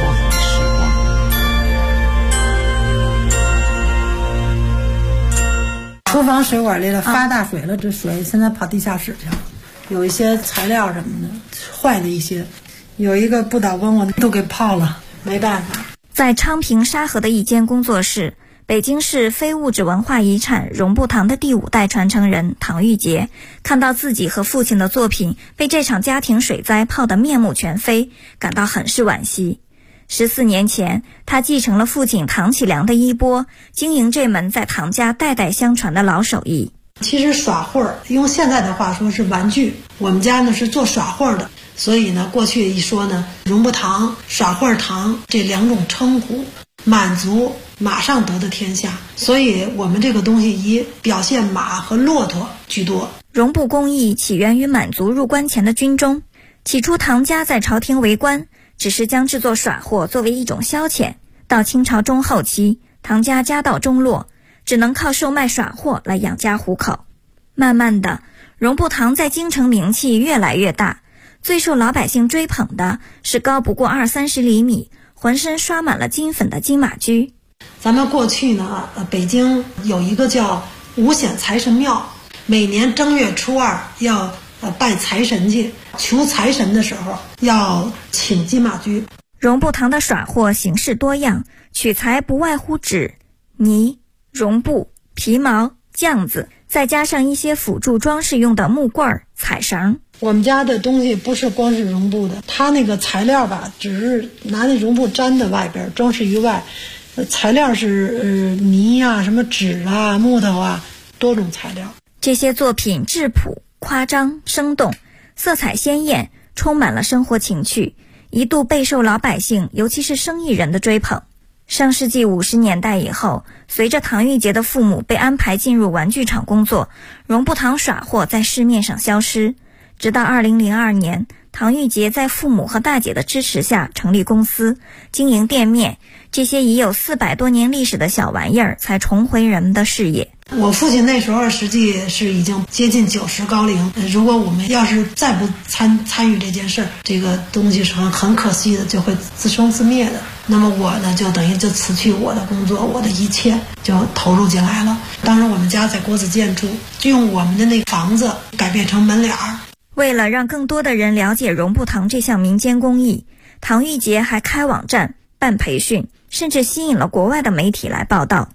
厨房水管里头发大水了，这水现在跑地下室去了，有一些材料什么的坏的一些，有一个不倒翁我都给泡了，没办法。 在昌平沙河的一间工作室，北京市非物质文化遗产荣步堂的第5代传承人唐玉杰看到自己和父亲的作品被这场家庭水灾泡得面目全非，感到很是惋惜。14年前，他继承了父亲唐启良的衣钵，经营这门在唐家代代相传的老手艺。 其实耍会儿，用现在的话说是玩具，我们家呢是做耍会儿的，所以呢过去一说呢，荣步堂、耍会儿堂这2种称呼，满族马上得的天下，所以我们这个东西以表现马和骆驼居多。 荣步工艺起源于满族入关前的军中，起初唐家在朝廷为官，只是将制作耍货作为一种消遣。到清朝中后期，唐家家道中落，只能靠售卖耍货来养家糊口。慢慢的，荣步堂在京城名气越来越大，最受老百姓追捧的是高不过20-30厘米，浑身刷满了金粉的金马驹。 咱们过去呢，北京有一个叫五显财神庙，每年正月初2要拜财神去，求财神的时候要请金马驹。 荣步堂的耍货形式多样，取材不外乎纸、泥、绒布、皮毛、酱子，再加上一些辅助装饰用的木棍、彩绳。 我们家的东西不是光是绒布的，它那个材料吧，只是拿那绒布粘在外边，装饰于外。材料是泥啊、什么纸啊、木头啊，多种材料。 这些作品质朴、夸张、生动，色彩鲜艳，充满了生活情趣，一度备受老百姓，尤其是生意人的追捧。上世纪50年代以后，随着唐玉杰的父母被安排进入玩具厂工作，荣步堂耍货在市面上消失。直到2002年，唐玉杰在父母和大姐的支持下成立公司，经营店面，这些已有400多年历史的小玩意儿才重回人们的视野。 我父亲那时候实际是已经接近90高龄，如果我们要是再不参与这件事，这个东西是很可惜的，就会自生自灭的。那么我呢，就等于就辞去我的工作，我的一切就投入进来了。当时我们家在国子监住，就用我们的那个房子改变成门脸儿。 为了让更多的人了解荣步堂这项民间工艺，唐玉杰还开网站、办培训，甚至吸引了国外的媒体来报道。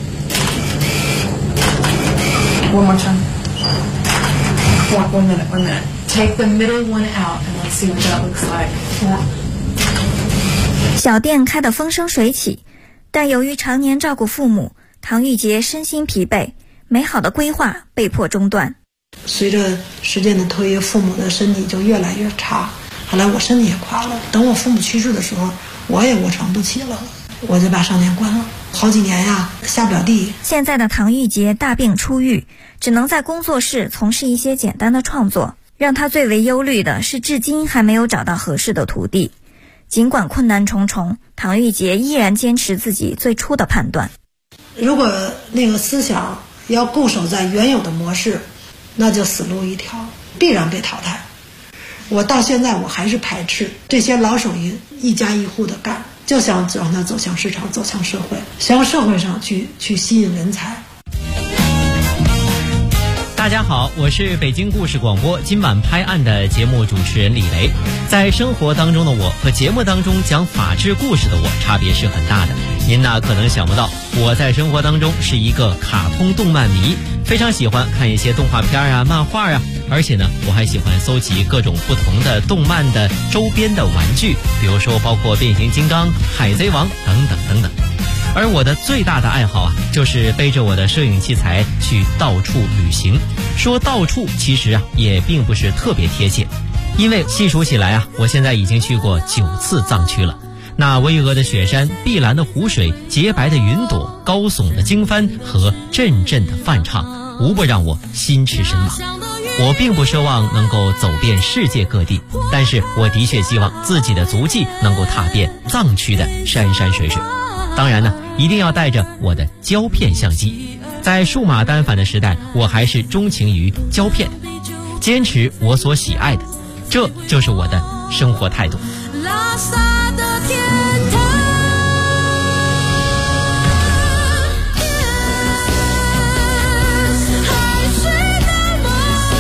One more time. One minute. Take the middle one out and let's see what that looks like. 小店开得风生水起，但由于常年照顾父母，唐玉杰身心疲惫，美好的规划被迫中断。 随着时间的推移，父母的身体就越来越差，后来我身体也垮了。等我父母去世的时候，我也卧床不起了。 我就把商店关了，好几年呀，下不了地。 现在的唐玉洁大病初愈，只能在工作室从事一些简单的创作。让他最为忧虑的是，至今还没有找到合适的徒弟。尽管困难重重，唐玉洁依然坚持自己最初的判断。 如果那个思想要固守在原有的模式，那就死路一条，必然被淘汰。我到现在我还是排斥这些老手艺一家一户的干，就想让它走向市场，走向社会，向社会上去吸引人才。 大家好，我是北京故事广播今晚拍案的节目主持人李雷。在生活当中的我和节目当中讲法治故事的我差别是很大的。您呢可能想不到，我在生活当中是一个卡通动漫迷，非常喜欢看一些动画片啊、漫画啊，而且呢我还喜欢搜集各种不同的动漫的周边的玩具，比如说包括变形金刚、海贼王等等等等。而我的最大的爱好啊，就是背着我的摄影器材去到处旅行。说到处其实啊也并不是特别贴切，因为细数起来啊，我现在已经去过9次藏区了。那巍峨的雪山、碧蓝的湖水、洁白的云朵、高耸的经幡和阵阵的梵唱，无不让我心驰神往。我并不奢望能够走遍世界各地，但是我的确希望自己的足迹能够踏遍藏区的山山水水。当然呢，一定要带着我的胶片相机。在数码单反的时代，我还是钟情于胶片，坚持我所喜爱的，这就是我的生活态度。拉萨的天堂，海水那么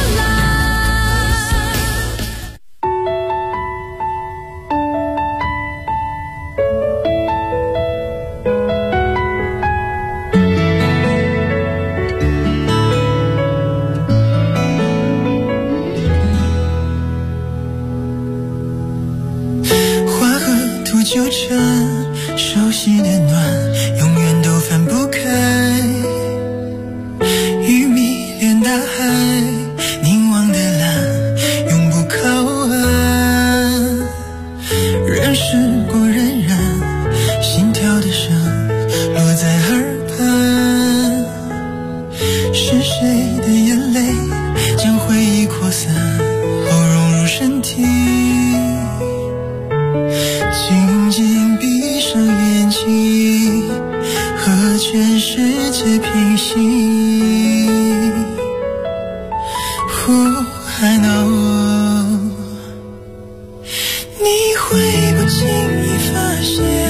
纠缠，熟悉的暖永远都分不开，雨迷恋大海，凝望的蓝永不靠岸，人世过荏苒，心跳的声落在耳畔，是谁的眼泪将回忆扩散后融入身体，静静闭上眼睛，和全世界平行。I know 你会不经意发现